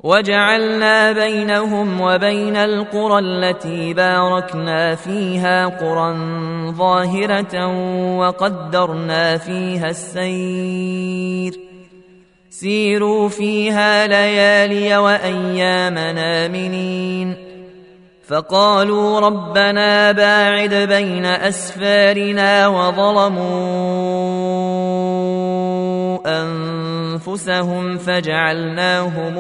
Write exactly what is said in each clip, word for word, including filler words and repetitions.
وجعلنا بينهم وبين القرى التي باركنا فيها قرى ظاهرة وقدرنا فيها السير سيروا فيها ليالي وأيام آمنين فقالوا ربنا باعد بين أسفارنا وظلموا أنفسهم فجعلناهم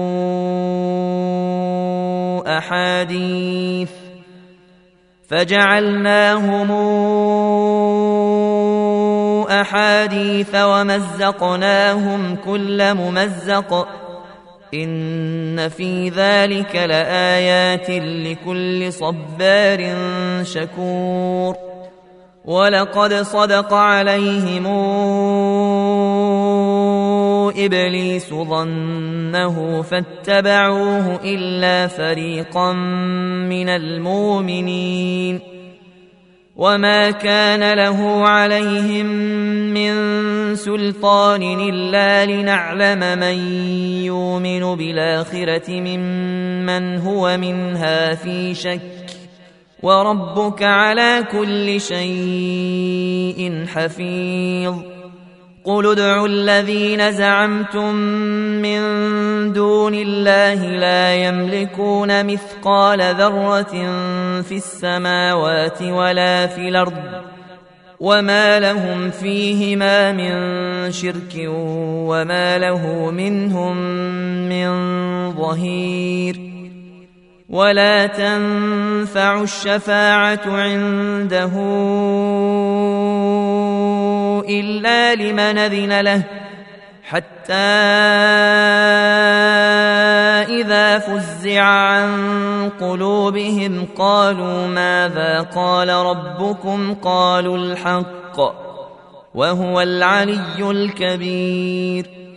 أحاديث فجعلناهم أحاديث ومزقناهم كل ممزق إن في ذلك لآيات لكل صبار شكور ولقد صدق عليهم إبليس ظنه فاتبعوه إلا فريقا من المؤمنين وما كان له عليهم من سلطان إلا لنعلم من يؤمن بالآخرة ممن هو منها في شك وربك على كل شيء حفيظ قل ادعوا الذين زعمتم من دون الله لا يملكون مثقال ذرة في السماوات ولا في الأرض وما لهم فيهما من شرك وما له منهم من ظهير ولا تنفع الشفاعة عنده إلا لمن أذن له حتى إذا فزع عن قلوبهم قالوا ماذا قال ربكم قالوا الحق وهو العلي الكبير